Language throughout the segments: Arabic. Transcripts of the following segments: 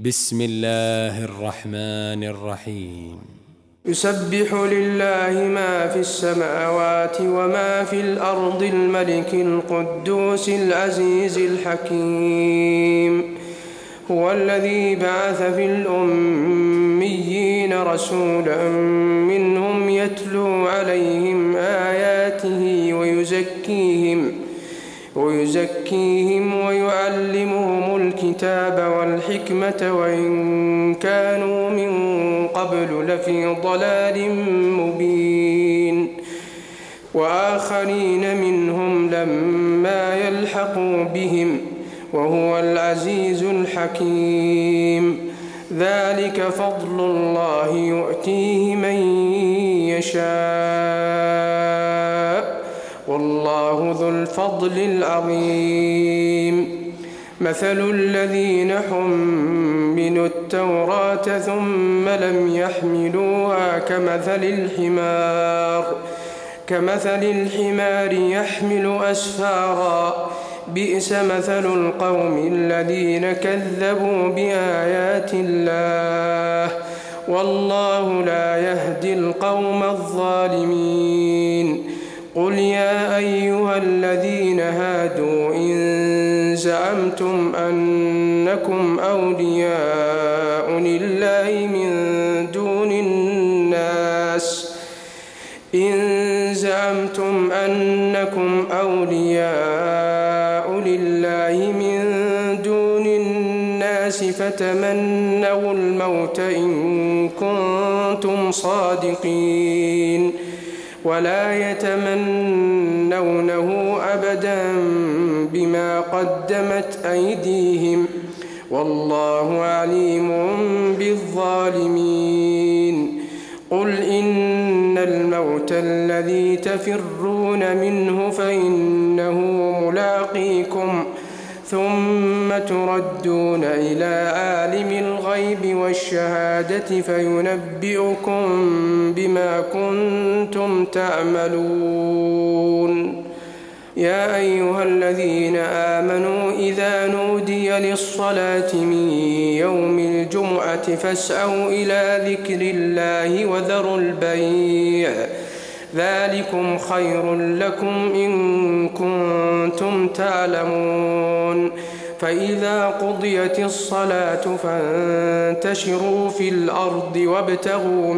بسم الله الرحمن الرحيم. يسبح لله ما في السماوات وما في الأرض الملك القدوس العزيز الحكيم. هو الذي بعث في الأميين رسولا منهم يتلو عليهم آياته ويزكيهم ويعلمهم الكتاب والحكمة وإن كانوا من قبل لفي ضلال مبين. وآخرين منهم لما يلحقوا بهم وهو العزيز الحكيم. ذلك فضل الله يؤتيه من يشاء والله ذو الفضل العظيم. مثل الذين حملوا التوراة ثم لم يحملوها كمثل الحمار يحمل أسفارا بئس مثل القوم الذين كذبوا بآيات الله والله لا يهدي القوم الظالمين. قل يا أيها الذين هادوا إن زعمتم أنكم أولياء لله من دون الناس فتمنوا الموت إن كنتم صادقين ولا يتمنونه أبدا بما قدمت أيديهم والله عليم بالظالمين. قل إن الموت الذي تفرون منه فإنه ملاقيكم ثم تردون إلى عالم الغيب والشهادة فينبئكم بما كنتم تعملون. يا أيها الذين آمنوا إذا نودي للصلاة من يوم الجمعة فاسعوا إلى ذكر الله وذروا البيع ذلكم خير لكم إن كنتم تعلمون. فإذا قضيت الصلاة فانتشروا في الأرض وابتغوا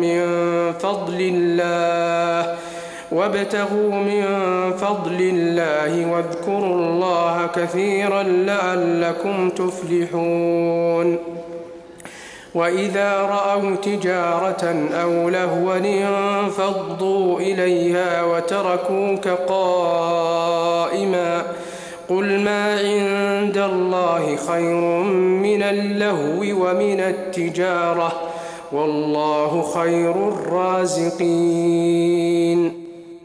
من فضل الله واذكروا الله كثيرا لعلكم تفلحون. وإذا رأوا تجارة أو لهوا انفضوا إليها وتركوك قائما قل ما عند الله خير من اللهو ومن التجارة والله خير الرازقين.